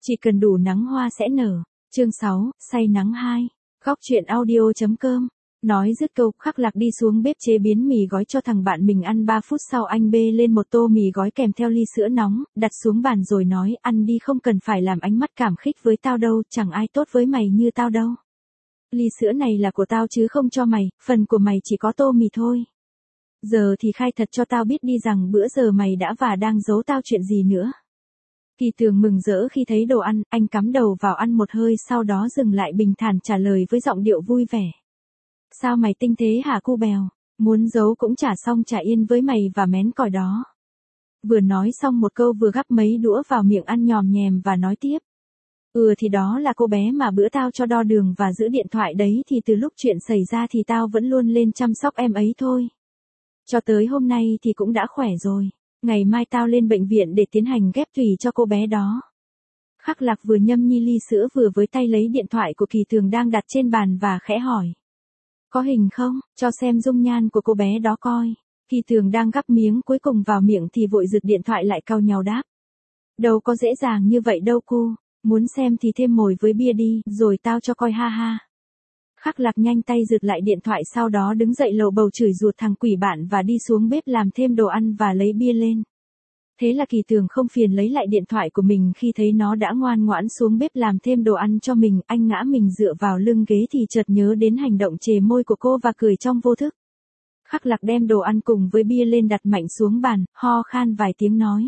Chỉ cần đủ nắng hoa sẽ nở. Chương 6, say nắng 2. Góc chuyện audio.com. Nói dứt câu, Khắc Lạc đi xuống bếp chế biến mì gói cho thằng bạn mình ăn. 3 phút sau anh bê lên một tô mì gói kèm theo ly sữa nóng, đặt xuống bàn rồi nói, ăn đi, không cần phải làm ánh mắt cảm khích với tao đâu, chẳng ai tốt với mày như tao đâu. Ly sữa này là của tao chứ không cho mày, phần của mày chỉ có tô mì thôi. Giờ thì khai thật cho tao biết đi rằng bữa giờ mày đã và đang giấu tao chuyện gì nữa. Kỳ Tường mừng rỡ khi thấy đồ ăn, anh cắm đầu vào ăn một hơi, sau đó dừng lại bình thản trả lời với giọng điệu vui vẻ. Sao mày tinh thế hả cu bèo, muốn giấu cũng chả xong chả yên với mày và mén còi đó. Vừa nói xong một câu vừa gắp mấy đũa vào miệng ăn nhòm nhèm và nói tiếp. Thì đó là cô bé mà bữa tao cho đo đường và giữ điện thoại đấy, thì từ lúc chuyện xảy ra thì tao vẫn luôn lên chăm sóc em ấy thôi. Cho tới hôm nay thì cũng đã khỏe rồi. Ngày mai tao lên bệnh viện để tiến hành ghép tủy cho cô bé đó. Khắc Lạc vừa nhâm nhi ly sữa vừa với tay lấy điện thoại của Kỳ Tường đang đặt trên bàn và khẽ hỏi. Có hình không, cho xem dung nhan của cô bé đó coi. Kỳ Tường đang gắp miếng cuối cùng vào miệng thì vội giật điện thoại lại cau nhàu đáp. Đâu có dễ dàng như vậy đâu cu, muốn xem thì thêm mồi với bia đi, rồi tao cho coi ha ha. Khắc Lạc nhanh tay giật lại điện thoại, sau đó đứng dậy lầu bầu chửi ruột thằng quỷ bạn và đi xuống bếp làm thêm đồ ăn và lấy bia lên. Thế là Kỳ Tường không phiền lấy lại điện thoại của mình khi thấy nó đã ngoan ngoãn xuống bếp làm thêm đồ ăn cho mình. Anh ngã mình dựa vào lưng ghế thì chợt nhớ đến hành động chề môi của cô và cười trong vô thức. Khắc Lạc đem đồ ăn cùng với bia lên đặt mạnh xuống bàn, ho khan vài tiếng nói.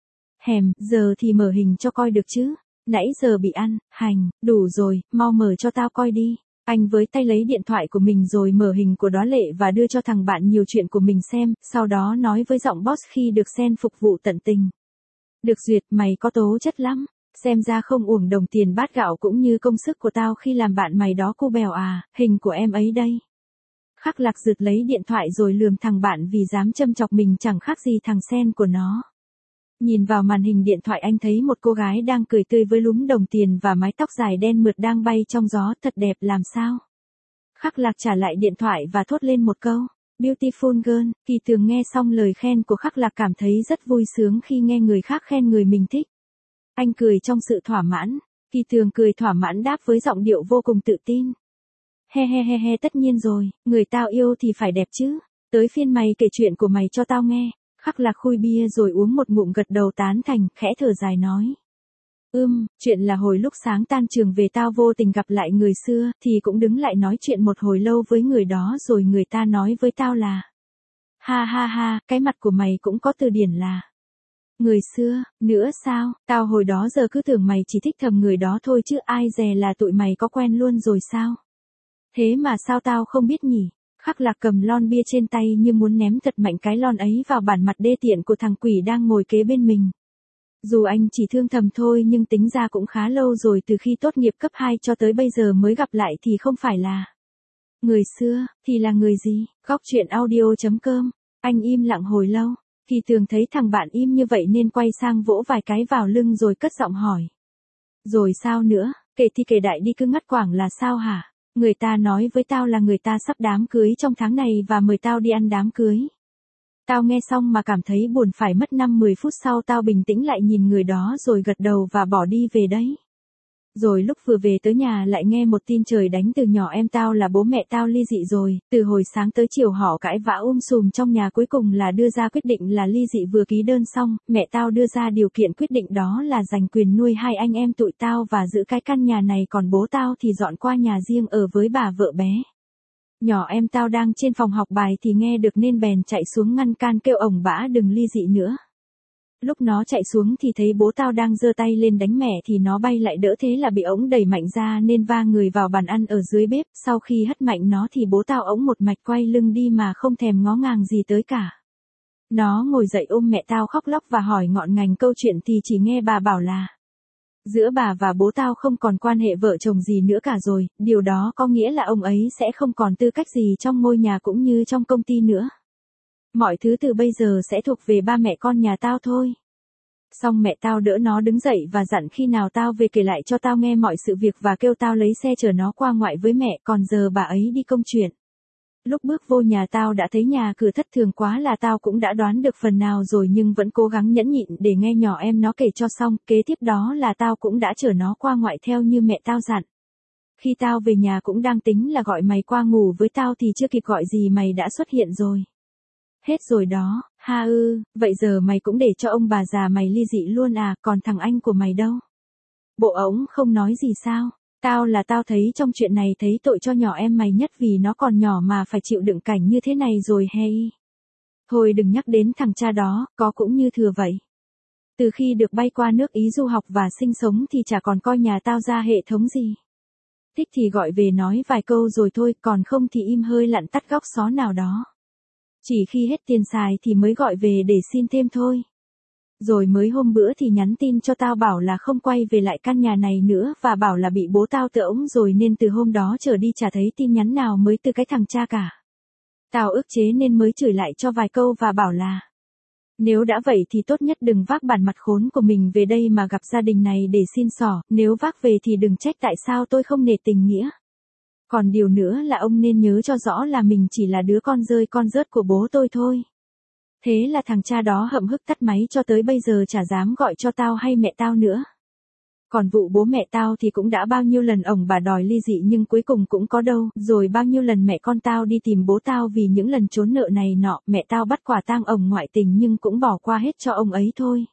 Giờ thì mở hình cho coi được chứ, nãy giờ bị ăn, hành, đủ rồi, mau mở cho tao coi đi. Anh với tay lấy điện thoại của mình rồi mở hình của Đó Lệ và đưa cho thằng bạn nhiều chuyện của mình xem, sau đó nói với giọng boss khi được Sen phục vụ tận tình. Được duyệt, mày có tố chất lắm, xem ra không uổng đồng tiền bát gạo cũng như công sức của tao khi làm bạn mày đó cu bèo à, hình của em ấy đây. Khắc Lạc giật lấy điện thoại rồi lườm thằng bạn vì dám châm chọc mình chẳng khác gì thằng Sen của nó. Nhìn vào màn hình điện thoại anh thấy một cô gái đang cười tươi với lúm đồng tiền và mái tóc dài đen mượt đang bay trong gió, thật đẹp làm sao. Khắc Lạc trả lại điện thoại và thốt lên một câu, beautiful girl. Kỳ Tường nghe xong lời khen của Khắc Lạc cảm thấy rất vui sướng khi nghe người khác khen người mình thích. Anh cười trong sự thỏa mãn, Kỳ Tường cười thỏa mãn đáp với giọng điệu vô cùng tự tin. He, tất nhiên rồi, người tao yêu thì phải đẹp chứ, tới phiên mày kể chuyện của mày cho tao nghe. Khắc Lạc khui bia rồi uống một ngụm gật đầu tán thành, khẽ thở dài nói. Chuyện là hồi lúc sáng tan trường về tao vô tình gặp lại người xưa, thì cũng đứng lại nói chuyện một hồi lâu với người đó rồi người ta nói với tao là. Ha, cái mặt của mày cũng có từ điển là. Người xưa, nữa sao, tao hồi đó giờ cứ tưởng mày chỉ thích thầm người đó thôi chứ ai dè là tụi mày có quen luôn rồi sao. Thế mà sao tao không biết nhỉ. Khắc Lạc cầm lon bia trên tay như muốn ném thật mạnh cái lon ấy vào bản mặt đê tiện của thằng quỷ đang ngồi kế bên mình. Dù anh chỉ thương thầm thôi nhưng tính ra cũng khá lâu rồi, từ khi tốt nghiệp cấp 2 cho tới bây giờ mới gặp lại thì không phải là. Người xưa, thì là người gì? Góc chuyện audio.com. Anh im lặng hồi lâu. Kỳ Tường thấy thằng bạn im như vậy nên quay sang vỗ vài cái vào lưng rồi cất giọng hỏi. Rồi sao nữa, kể thì kể đại đi, cứ ngắt quảng là sao hả? Người ta nói với tao là người ta sắp đám cưới trong tháng này và mời tao đi ăn đám cưới. Tao nghe xong mà cảm thấy buồn, phải mất 5-10 phút sau tao bình tĩnh lại nhìn người đó rồi gật đầu và bỏ đi về đấy. Rồi lúc vừa về tới nhà lại nghe một tin trời đánh từ nhỏ em tao là bố mẹ tao ly dị rồi, từ hồi sáng tới chiều họ cãi vã sùm trong nhà, cuối cùng là đưa ra quyết định là ly dị. Vừa ký đơn xong, mẹ tao đưa ra điều kiện quyết định đó là giành quyền nuôi 2 anh em tụi tao và giữ cái căn nhà này, còn bố tao thì dọn qua nhà riêng ở với bà vợ bé. Nhỏ em tao đang trên phòng học bài thì nghe được nên bèn chạy xuống ngăn can kêu ổng bã đừng ly dị nữa. Lúc nó chạy xuống thì thấy bố tao đang giơ tay lên đánh mẹ thì nó bay lại đỡ, thế là bị ổng đẩy mạnh ra nên va người vào bàn ăn ở dưới bếp. Sau khi hất mạnh nó thì bố tao ổng một mạch quay lưng đi mà không thèm ngó ngàng gì tới cả. Nó ngồi dậy ôm mẹ tao khóc lóc và hỏi ngọn ngành câu chuyện thì chỉ nghe bà bảo là giữa bà và bố tao không còn quan hệ vợ chồng gì nữa cả rồi, điều đó có nghĩa là ông ấy sẽ không còn tư cách gì trong ngôi nhà cũng như trong công ty nữa. Mọi thứ từ bây giờ sẽ thuộc về ba mẹ con nhà tao thôi. Xong mẹ tao đỡ nó đứng dậy và dặn khi nào tao về kể lại cho tao nghe mọi sự việc và kêu tao lấy xe chở nó qua ngoại với mẹ, còn giờ bà ấy đi công chuyện. Lúc bước vô nhà tao đã thấy nhà cửa thất thường quá là tao cũng đã đoán được phần nào rồi nhưng vẫn cố gắng nhẫn nhịn để nghe nhỏ em nó kể cho xong. Kế tiếp đó là tao cũng đã chở nó qua ngoại theo như mẹ tao dặn. Khi tao về nhà cũng đang tính là gọi mày qua ngủ với tao thì chưa kịp gọi gì mày đã xuất hiện rồi. Hết rồi đó, ha vậy giờ mày cũng để cho ông bà già mày ly dị luôn à, còn thằng anh của mày đâu? Bộ ổng không nói gì sao? Tao thấy trong chuyện này thấy tội cho nhỏ em mày nhất vì nó còn nhỏ mà phải chịu đựng cảnh như thế này rồi hey. Thôi đừng nhắc đến thằng cha đó, có cũng như thừa vậy. Từ khi được bay qua nước Ý du học và sinh sống thì chả còn coi nhà tao ra hệ thống gì. Thích thì gọi về nói vài câu rồi thôi, còn không thì im hơi lặn tắt góc xó nào đó. Chỉ khi hết tiền xài thì mới gọi về để xin thêm thôi. Rồi mới hôm bữa thì nhắn tin cho tao bảo là không quay về lại căn nhà này nữa và bảo là bị bố tao tự ống rồi nên từ hôm đó trở đi chả thấy tin nhắn nào mới từ cái thằng cha cả. Tao ức chế nên mới chửi lại cho vài câu và bảo là nếu đã vậy thì tốt nhất đừng vác bản mặt khốn của mình về đây mà gặp gia đình này để xin xỏ, nếu vác về thì đừng trách tại sao tôi không nể tình nghĩa. Còn điều nữa là ông nên nhớ cho rõ là mình chỉ là đứa con rơi con rớt của bố tôi thôi. Thế là thằng cha đó hậm hực tắt máy cho tới bây giờ chả dám gọi cho tao hay mẹ tao nữa. Còn vụ bố mẹ tao thì cũng đã bao nhiêu lần ổng bà đòi ly dị nhưng cuối cùng cũng có đâu, rồi bao nhiêu lần mẹ con tao đi tìm bố tao vì những lần trốn nợ này nọ, mẹ tao bắt quả tang ổng ngoại tình nhưng cũng bỏ qua hết cho ông ấy thôi.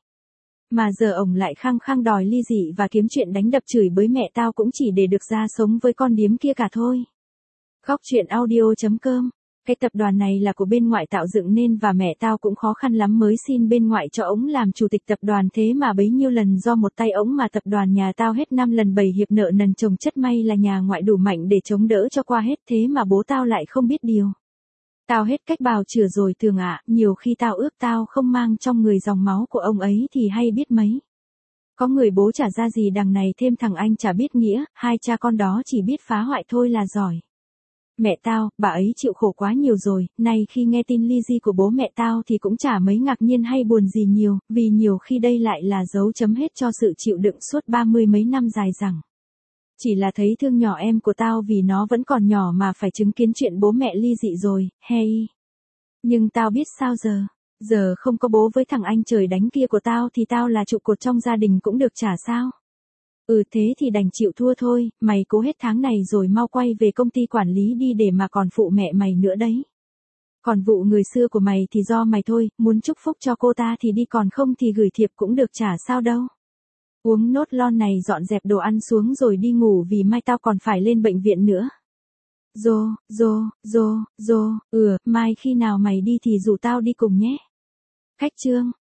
Mà giờ ổng lại khăng khăng đòi ly dị và kiếm chuyện đánh đập chửi bới mẹ tao cũng chỉ để được ra sống với con điếm kia cả thôi. Góc truyện audio.com. Cái tập đoàn này là của bên ngoại tạo dựng nên và mẹ tao cũng khó khăn lắm mới xin bên ngoại cho ổng làm chủ tịch tập đoàn, thế mà bấy nhiêu lần do một tay ổng mà tập đoàn nhà tao hết 5 lần 7 hiệp nợ nần chồng chất, may là nhà ngoại đủ mạnh để chống đỡ cho qua hết, thế mà bố tao lại không biết điều. Tao hết cách bào chữa rồi Tường ạ, nhiều khi tao ước tao không mang trong người dòng máu của ông ấy thì hay biết mấy. Có người bố chả ra gì đằng này thêm thằng anh chả biết nghĩa, hai cha con đó chỉ biết phá hoại thôi là giỏi. Mẹ tao, bà ấy chịu khổ quá nhiều rồi, nay khi nghe tin ly dị của bố mẹ tao thì cũng chả mấy ngạc nhiên hay buồn gì nhiều, vì nhiều khi đây lại là dấu chấm hết cho sự chịu đựng suốt 30 mấy năm dài dẳng. Chỉ là thấy thương nhỏ em của tao vì nó vẫn còn nhỏ mà phải chứng kiến chuyện bố mẹ ly dị rồi, hey. Nhưng tao biết sao giờ không có bố với thằng anh trời đánh kia của tao thì tao là trụ cột trong gia đình cũng được chả sao. Thế thì đành chịu thua thôi, mày cố hết tháng này rồi mau quay về công ty quản lý đi để mà còn phụ mẹ mày nữa đấy. Còn vụ người xưa của mày thì do mày thôi, muốn chúc phúc cho cô ta thì đi, còn không thì gửi thiệp cũng được chả sao đâu. Uống nốt lon này dọn dẹp đồ ăn xuống rồi đi ngủ vì mai tao còn phải lên bệnh viện nữa. Mai khi nào mày đi thì rủ tao đi cùng nhé. Khách trương.